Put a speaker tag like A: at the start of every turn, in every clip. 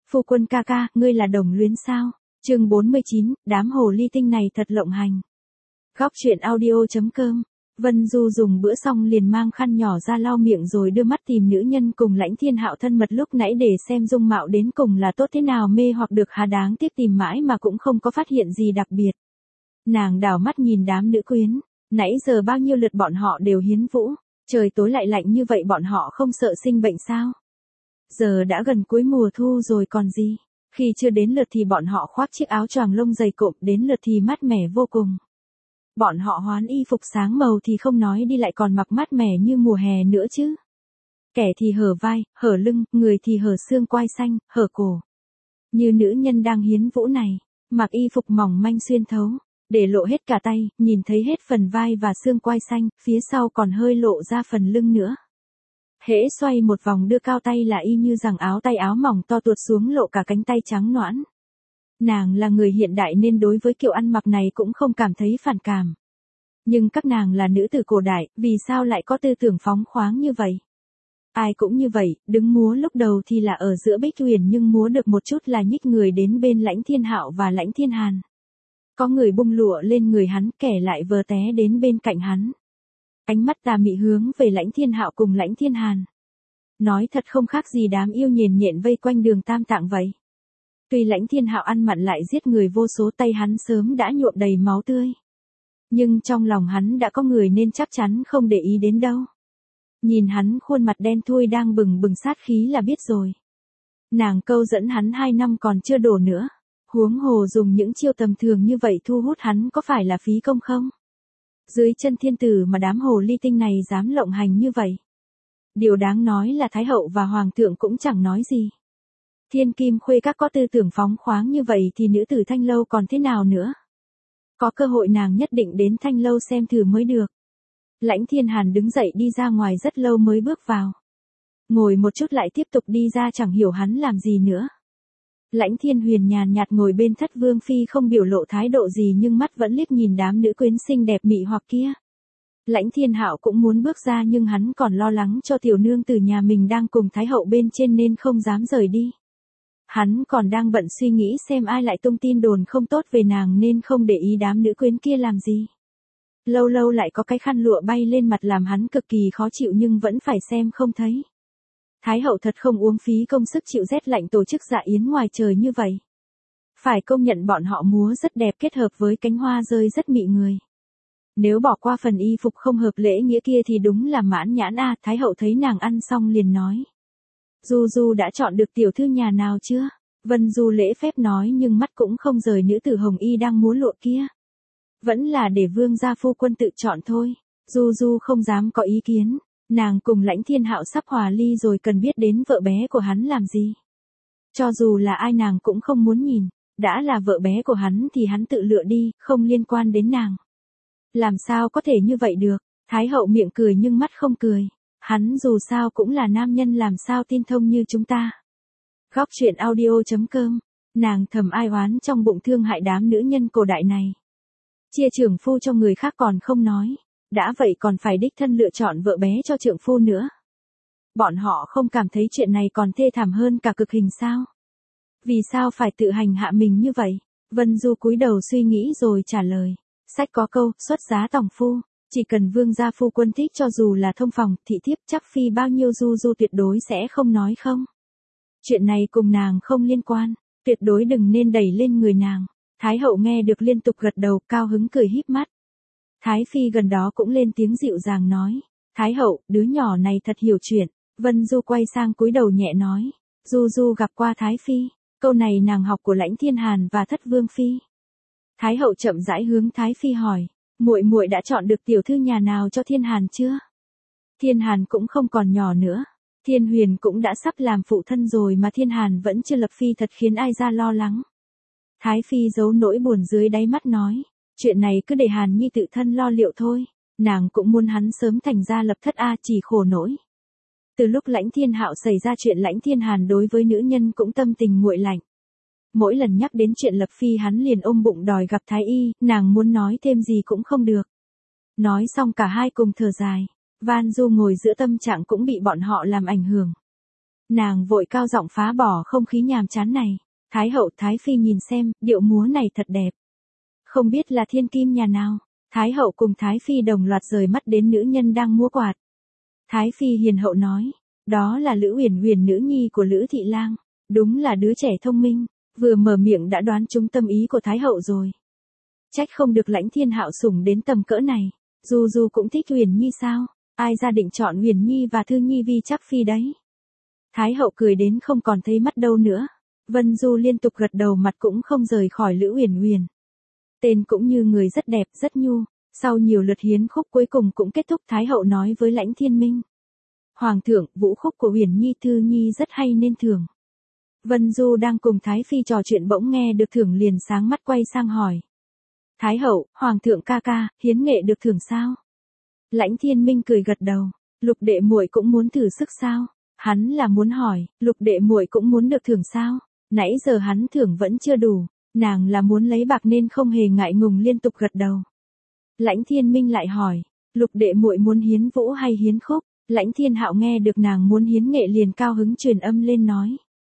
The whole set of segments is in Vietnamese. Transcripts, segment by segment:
A: Phu quân ca ca, ngươi là đồng luyến sao? Chương 49, đám hồ ly tinh này thật lộng hành. Góc truyện audio.com. Vân Du dùng bữa xong liền mang khăn nhỏ ra lau miệng rồi đưa mắt tìm nữ nhân cùng Lãnh Thiên Hạo thân mật lúc nãy để xem dung mạo đến cùng là tốt thế nào, mê hoặc được hà, đáng tiếc tìm mãi mà cũng không có phát hiện gì đặc biệt. Nàng đảo mắt nhìn đám nữ quyến, nãy giờ bao nhiêu lượt bọn họ đều hiến vũ, trời tối lại lạnh như vậy bọn họ không sợ sinh bệnh sao? Giờ đã gần cuối mùa thu rồi còn gì, khi chưa đến lượt thì bọn họ khoác chiếc áo choàng lông dày cộm, đến lượt thì mát mẻ vô cùng. Bọn họ hoán y phục sáng màu thì không nói đi lại còn mặc mát mẻ như mùa hè nữa chứ. Kẻ thì hở vai, hở lưng, người thì hở xương quai xanh, hở cổ. Như nữ nhân đang hiến vũ này, mặc y phục mỏng manh xuyên thấu, để lộ hết cả tay, nhìn thấy hết phần vai và xương quai xanh, phía sau còn hơi lộ ra phần lưng nữa. Hễ xoay một vòng đưa cao tay là y như rằng áo tay áo mỏng to tuột xuống lộ cả cánh tay trắng nõn. Nàng là người hiện đại nên đối với kiểu ăn mặc này cũng không cảm thấy phản cảm. Nhưng các nàng là nữ tử cổ đại, vì sao lại có tư tưởng phóng khoáng như vậy? Ai cũng như vậy, đứng múa lúc đầu thì là ở giữa Bích Huyền nhưng múa được một chút là nhích người đến bên Lãnh Thiên Hạo và Lãnh Thiên Hàn. Có người bung lụa lên người hắn, kẻ lại vờ té đến bên cạnh hắn. Ánh mắt tà mị hướng về Lãnh Thiên Hạo cùng Lãnh Thiên Hàn. Nói thật không khác gì đám yêu nhền nhện vây quanh đường Tam Tạng vậy. Tuy Lãnh Thiên Hạo ăn mặn lại giết người vô số, tay hắn sớm đã nhuộm đầy máu tươi. Nhưng trong lòng hắn đã có người nên chắc chắn không để ý đến đâu. Nhìn hắn khuôn mặt đen thui đang bừng bừng sát khí là biết rồi. Nàng câu dẫn hắn 2 năm còn chưa đổ nữa. Huống hồ dùng những chiêu tầm thường như vậy thu hút hắn có phải là phí công không? Dưới chân thiên tử mà đám hồ ly tinh này dám lộng hành như vậy. Điều đáng nói là Thái hậu và Hoàng thượng cũng chẳng nói gì. Thiên Kim Khuê các có tư tưởng phóng khoáng như vậy thì nữ tử Thanh Lâu còn thế nào nữa? Có cơ hội nàng nhất định đến Thanh Lâu xem thử mới được. Lãnh Thiên Hàn đứng dậy đi ra ngoài rất lâu mới bước vào. Ngồi một chút lại tiếp tục đi ra, chẳng hiểu hắn làm gì nữa. Lãnh Thiên Huyền nhàn nhạt ngồi bên Thất Vương Phi không biểu lộ thái độ gì nhưng mắt vẫn liếc nhìn đám nữ quyến xinh đẹp mị hoặc kia. Lãnh Thiên Hạo cũng muốn bước ra nhưng hắn còn lo lắng cho tiểu nương từ nhà mình đang cùng Thái hậu bên trên nên không dám rời đi. Hắn còn đang bận suy nghĩ xem ai lại tung tin đồn không tốt về nàng nên không để ý đám nữ quyến kia làm gì. Lâu lâu lại có cái khăn lụa bay lên mặt làm hắn cực kỳ khó chịu nhưng vẫn phải xem không thấy. Thái hậu thật không uống phí công sức chịu rét lạnh tổ chức dạ yến ngoài trời như vậy. Phải công nhận bọn họ múa rất đẹp kết hợp với cánh hoa rơi rất mị người. Nếu bỏ qua phần y phục không hợp lễ nghĩa kia thì đúng là mãn nhãn a. Thái hậu thấy nàng ăn xong liền nói. Du Du đã chọn được tiểu thư nhà nào chưa? Vân Du lễ phép nói nhưng mắt cũng không rời nữ tử hồng y đang múa lụa kia. Vẫn là để vương gia phu quân tự chọn thôi. Du Du không dám có ý kiến. Nàng cùng Lãnh Thiên Hạo sắp hòa ly rồi cần biết đến vợ bé của hắn làm gì. Cho dù là ai nàng cũng không muốn nhìn. Đã là vợ bé của hắn thì hắn tự lựa đi, không liên quan đến nàng. Làm sao có thể như vậy được? Thái hậu miệng cười nhưng mắt không cười. Hắn dù sao cũng là nam nhân làm sao tin thông như chúng ta. Góc truyện audio.com. Nàng thầm ai oán trong bụng thương hại đám nữ nhân cổ đại này. Chia trưởng phu cho người khác còn không nói. Đã vậy còn phải đích thân lựa chọn vợ bé cho trượng phu nữa. Bọn họ không cảm thấy chuyện này còn thê thảm hơn cả cực hình sao? Vì sao phải tự hành hạ mình như vậy? Vân Du cúi đầu suy nghĩ rồi trả lời. Sách có câu, xuất giá tòng phu. Chỉ cần vương gia phu quân thích cho dù là thông phòng, thị thiếp chắc phi bao nhiêu Du Du tuyệt đối sẽ không nói không. Chuyện này cùng nàng không liên quan, tuyệt đối đừng nên đẩy lên người nàng. Thái hậu nghe được liên tục gật đầu, cao hứng cười híp mắt. Thái phi gần đó cũng lên tiếng dịu dàng nói. Thái hậu, đứa nhỏ này thật hiểu chuyện. Vân Du quay sang cúi đầu nhẹ nói. Du Du gặp qua Thái phi. Câu này nàng học của Lãnh Thiên Hàn và Thất Vương Phi. Thái hậu chậm rãi hướng Thái phi hỏi. Muội muội đã chọn được tiểu thư nhà nào cho Thiên Hàn chưa? Thiên Hàn cũng không còn nhỏ nữa. Thiên Huyền cũng đã sắp làm phụ thân rồi mà Thiên Hàn vẫn chưa lập phi, thật khiến ai ra lo lắng. Thái phi giấu nỗi buồn dưới đáy mắt nói. Chuyện này cứ để Hàn Nhi tự thân lo liệu thôi. Nàng cũng muốn hắn sớm thành ra lập thất a, chỉ khổ nỗi. Từ lúc Lãnh Thiên Hạo xảy ra chuyện, Lãnh Thiên Hàn đối với nữ nhân cũng tâm tình nguội lạnh. Mỗi lần nhắc đến chuyện lập phi hắn liền ôm bụng đòi gặp Thái y, nàng muốn nói thêm gì cũng không được. Nói xong cả hai cùng thở dài. Van Du ngồi giữa tâm trạng cũng bị bọn họ làm ảnh hưởng. Nàng vội cao giọng phá bỏ không khí nhàm chán này. Thái hậu Thái phi nhìn xem, điệu múa này thật đẹp. Không biết là thiên kim nhà nào. Thái hậu cùng Thái phi đồng loạt rời mắt đến nữ nhân đang múa quạt. Thái phi hiền hậu nói, đó là Lữ Uyển Uyển, nữ nhi của Lữ thị lang, đúng là đứa trẻ thông minh, vừa mở miệng đã đoán trúng tâm ý của Thái hậu rồi. Trách không được Lãnh Thiên Hạo sủng đến tầm cỡ này. Du Du cũng thích Uyển Nhi sao? Ai ra định chọn Uyển Nhi và Thư Nhi vi chắc phi đấy? Thái hậu cười đến không còn thấy mắt đâu nữa. Vân Du liên tục gật đầu, mặt cũng không rời khỏi Lữ Uyển Uyển. Tên cũng như người rất đẹp, rất nhu. Sau nhiều lượt hiến khúc cuối cùng cũng kết thúc. Thái hậu nói với Lãnh Thiên Minh, Hoàng thượng, vũ khúc của Uyển Nhi Thư Nhi rất hay nên thưởng. Vân Du đang cùng Thái phi trò chuyện bỗng nghe được thưởng liền sáng mắt quay sang hỏi. Thái hậu, Hoàng thượng ca ca, hiến nghệ được thưởng sao? Lãnh Thiên Minh cười gật đầu. Lục đệ muội cũng muốn thử sức sao? Hắn là muốn hỏi, Lục đệ muội cũng muốn được thưởng sao? Nãy giờ hắn thưởng vẫn chưa đủ, nàng là muốn lấy bạc nên không hề ngại ngùng liên tục gật đầu. Lãnh Thiên Minh lại hỏi, Lục đệ muội muốn hiến vũ hay hiến khúc? Lãnh Thiên Hạo nghe được nàng muốn hiến nghệ liền cao hứng truyền âm lên nói.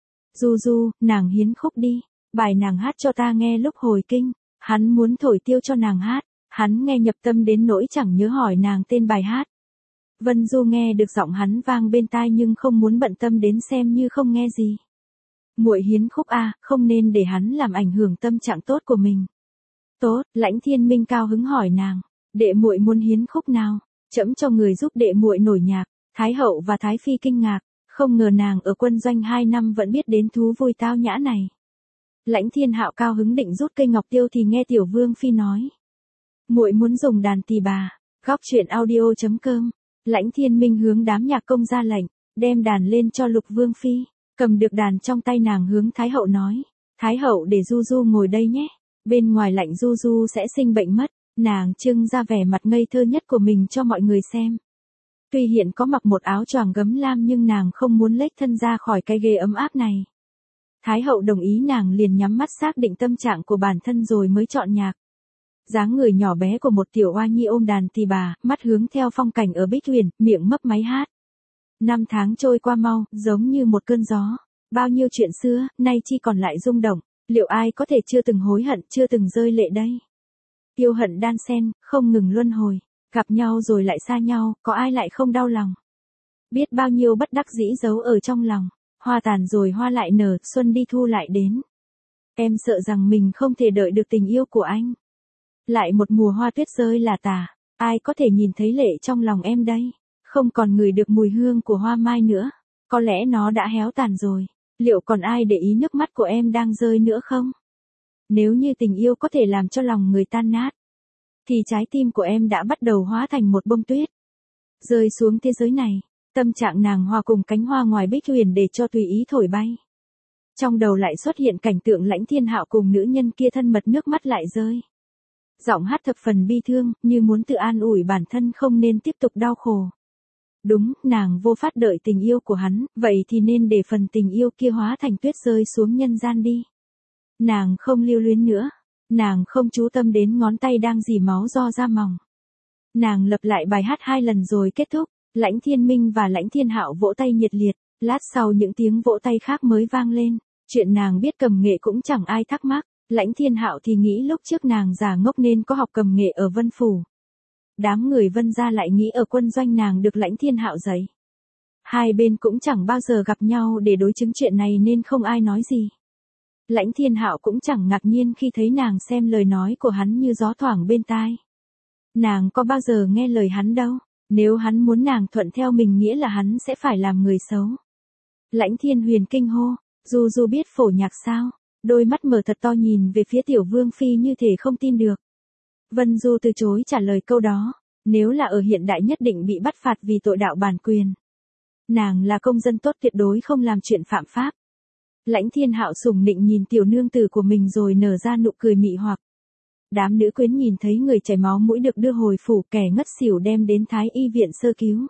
A: Du Du, nàng hiến khúc đi, bài nàng hát cho ta nghe lúc hồi kinh. Hắn muốn thổi tiêu cho nàng hát, hắn nghe nhập tâm đến nỗi chẳng nhớ hỏi nàng tên bài hát. Vân Du nghe được giọng hắn vang bên tai nhưng không muốn bận tâm đến xem như không nghe gì. Muội hiến khúc a, không nên để hắn làm ảnh hưởng tâm trạng tốt của mình. Tốt, Lãnh Thiên Minh cao hứng hỏi nàng, đệ muội muốn hiến khúc nào? Trẫm cho người giúp đệ muội nổi nhạc. Thái hậu và Thái phi kinh ngạc, không ngờ nàng ở quân doanh 2 năm vẫn biết đến thú vui tao nhã này. Lãnh Thiên Hạo cao hứng định rút cây ngọc tiêu thì nghe Tiểu Vương phi nói, muội muốn dùng đàn tỳ bà. Góc truyện audio.com. Lãnh Thiên Minh hướng đám nhạc công ra lệnh, đem đàn lên cho Lục Vương phi. Cầm được đàn trong tay nàng hướng Thái hậu nói, Thái hậu để Du Du ngồi đây nhé, bên ngoài lạnh Du Du sẽ sinh bệnh mất. Nàng trưng ra vẻ mặt ngây thơ nhất của mình cho mọi người xem. Tuy hiện có mặc một áo choàng gấm lam nhưng nàng không muốn lếch thân ra khỏi cái ghế ấm áp này. Thái hậu đồng ý, nàng liền nhắm mắt xác định tâm trạng của bản thân rồi mới chọn nhạc. Dáng người nhỏ bé của một tiểu oa nhi ôm đàn tỳ bà, mắt hướng theo phong cảnh ở Bích Huyền, miệng mấp máy hát. 5 tháng trôi qua mau, giống như một cơn gió. Bao nhiêu chuyện xưa, nay chỉ còn lại rung động. Liệu ai có thể chưa từng hối hận, chưa từng rơi lệ đây? Yêu hận đan xen, không ngừng luân hồi. Gặp nhau rồi lại xa nhau, có ai lại không đau lòng? Biết bao nhiêu bất đắc dĩ giấu ở trong lòng. Hoa tàn rồi hoa lại nở, xuân đi thu lại đến. Em sợ rằng mình không thể đợi được tình yêu của anh. Lại một mùa hoa tuyết rơi là tả, ai có thể nhìn thấy lệ trong lòng em đây? Không còn ngửi được mùi hương của hoa mai nữa. Có lẽ nó đã héo tàn rồi. Liệu còn ai để ý nước mắt của em đang rơi nữa không? Nếu như tình yêu có thể làm cho lòng người tan nát, thì trái tim của em đã bắt đầu hóa thành một bông tuyết, rơi xuống thế giới này. Tâm trạng nàng hòa cùng cánh hoa ngoài Bích Huyền để cho tùy ý thổi bay. Trong đầu lại xuất hiện cảnh tượng Lãnh Thiên Hạo cùng nữ nhân kia thân mật, nước mắt lại rơi. Giọng hát thập phần bi thương, như muốn tự an ủi bản thân không nên tiếp tục đau khổ. Đúng, nàng vô pháp đợi tình yêu của hắn, vậy thì nên để phần tình yêu kia hóa thành tuyết rơi xuống nhân gian đi. Nàng không lưu luyến nữa. Nàng không chú tâm đến ngón tay đang rỉ máu do da mỏng. Nàng lặp lại bài hát 2 lần rồi kết thúc. Lãnh Thiên Minh và Lãnh Thiên Hạo vỗ tay nhiệt liệt. Lát sau những tiếng vỗ tay khác mới vang lên. Chuyện nàng biết cầm nghệ cũng chẳng ai thắc mắc. Lãnh Thiên Hạo thì nghĩ lúc trước nàng già ngốc nên có học cầm nghệ ở Vân Phủ. Đám người Vân gia lại nghĩ ở quân doanh nàng được Lãnh Thiên Hạo dạy. Hai bên cũng chẳng bao giờ gặp nhau để đối chứng chuyện này nên không ai nói gì. Lãnh Thiên Hạo cũng chẳng ngạc nhiên khi thấy nàng xem lời nói của hắn như gió thoảng bên tai. Nàng có bao giờ nghe lời hắn đâu. Nếu hắn muốn nàng thuận theo mình nghĩa là hắn sẽ phải làm người xấu. Lãnh Thiên Huyền kinh hô, Du Du biết phổ nhạc sao? Đôi mắt mở thật to nhìn về phía Tiểu Vương phi như thể không tin được. Vân Du từ chối trả lời câu đó. Nếu là ở hiện đại nhất định bị bắt phạt vì tội đạo bản quyền. Nàng là công dân tốt tuyệt đối không làm chuyện phạm pháp. Lãnh Thiên Hạo sủng nịnh nhìn tiểu nương tử của mình rồi nở ra nụ cười mị hoặc. Đám nữ quyến nhìn thấy người chảy máu mũi được đưa hồi phủ, kẻ ngất xỉu đem đến Thái y viện sơ cứu.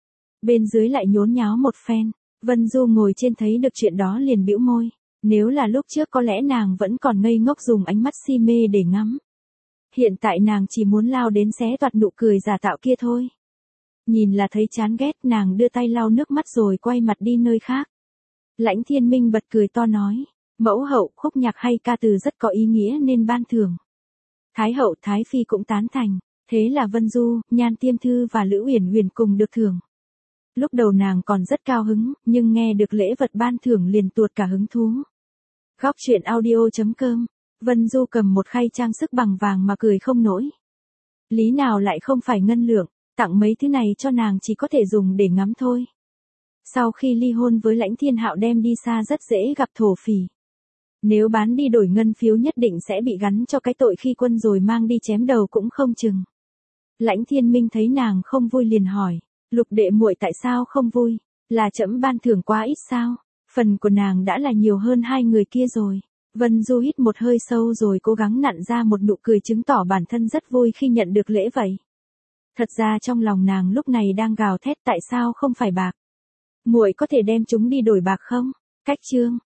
A: Bên dưới lại nhốn nháo một phen. Vân Du ngồi trên thấy được chuyện đó liền bĩu môi. Nếu là lúc trước có lẽ nàng vẫn còn ngây ngốc dùng ánh mắt si mê để ngắm. Hiện tại nàng chỉ muốn lao đến xé toạc nụ cười giả tạo kia thôi. Nhìn là thấy chán ghét, nàng đưa tay lau nước mắt rồi quay mặt đi nơi khác. Lãnh Thiên Minh bật cười to nói, mẫu hậu, khúc nhạc hay ca từ rất có ý nghĩa nên ban thưởng. Thái hậu Thái phi cũng tán thành, thế là Vân Du, Nhan Tiêm Thư và Lữ Uyển Uyển cùng được thưởng. Lúc đầu nàng còn rất cao hứng, nhưng nghe được lễ vật ban thưởng liền tuột cả hứng thú. Góc truyện audio.com, Vân Du cầm một khay trang sức bằng vàng mà cười không nổi. Lý nào lại không phải ngân lượng, tặng mấy thứ này cho nàng chỉ có thể dùng để ngắm thôi. Sau khi ly hôn với Lãnh Thiên Hạo đem đi xa rất dễ gặp thổ phỉ. Nếu bán đi đổi ngân phiếu nhất định sẽ bị gắn cho cái tội khi quân rồi mang đi chém đầu cũng không chừng. Lãnh Thiên Minh thấy nàng không vui liền hỏi, Lục đệ muội tại sao không vui, là trẫm ban thưởng quá ít sao, phần của nàng đã là nhiều hơn hai người kia rồi. Vân Du hít một hơi sâu rồi cố gắng nặn ra một nụ cười chứng tỏ bản thân rất vui khi nhận được lễ vậy. Thật ra trong lòng nàng lúc này đang gào thét tại sao không phải bạc. Muội có thể đem chúng đi đổi bạc không? Cách chương